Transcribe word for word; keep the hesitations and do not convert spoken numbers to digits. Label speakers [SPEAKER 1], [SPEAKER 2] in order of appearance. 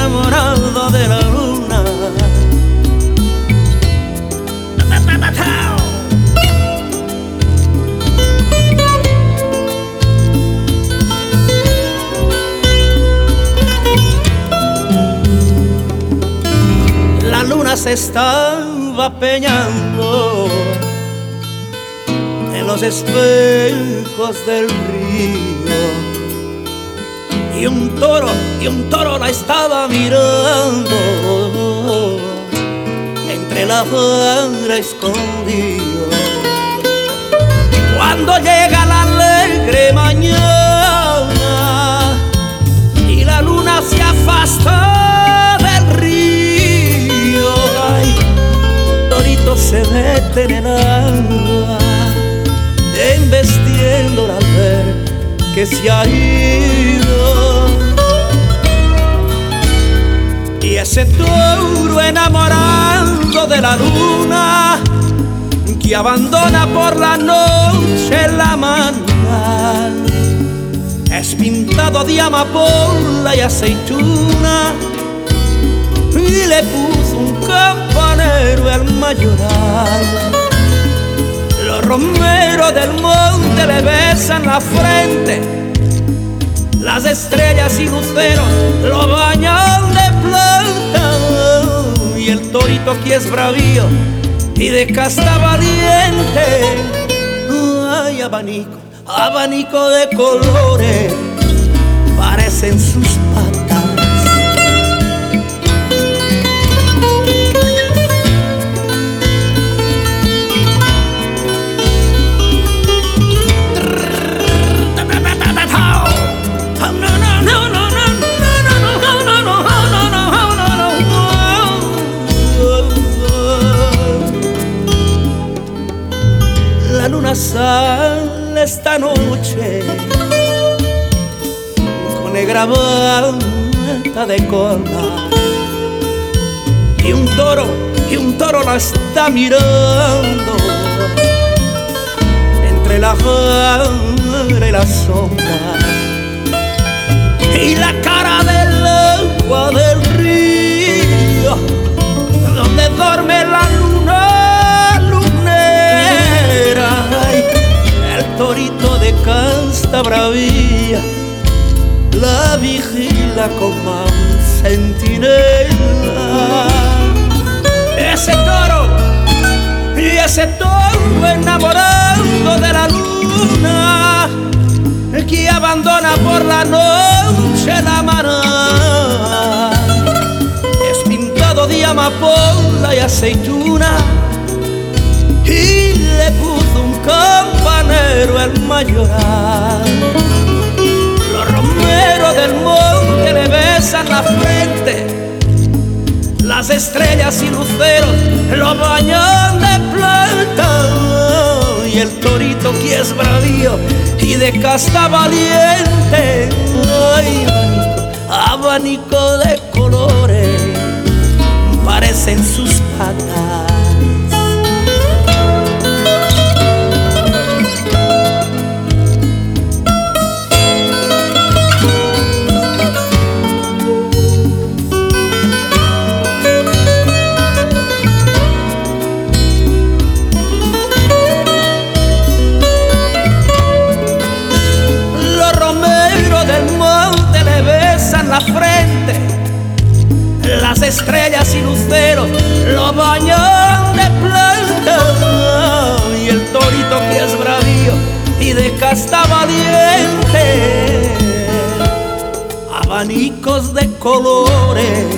[SPEAKER 1] enamorado de la luna. La luna se estaba peñando en los espejos del río, y un toro, y un toro la estaba mirando entre la jara escondido. Cuando llega la alegre mañana y la luna se afasta del río, ay, torito se mete en el agua, embestiéndola al ver que se ha ido. Y ese toro enamorado de la luna, que abandona por la noche la manga, es pintado de amapola y aceituna, y le puso un campanero al mayoral. Los romeros del monte le besan la frente, las estrellas y luceros lo bañan de plata, y el torito que es bravío y de casta valiente, ay, abanico, abanico de colores parecen sus patas. La luna sale esta noche con negra banda de cola, y un toro, y un toro la está mirando entre la jara y la sombra, y la cara del agua del río donde duerme la luna. El torito de casta bravía la vigila como un centinela. Ese toro, y ese toro enamorado de la luna, que abandona por la noche la maná, es pintado de amapola y aceituna, y le puso un campanero al mayoral. Los romeros del monte le besan la frente, las estrellas y luceros lo bañan de plata, y el torito que es bravío y de casta valiente, ay, abanico, abanico de colores parecen sus patas. La frente, las estrellas y luceros lo bañan de plata, y el torito que es bravío y de casta valiente, abanicos de colores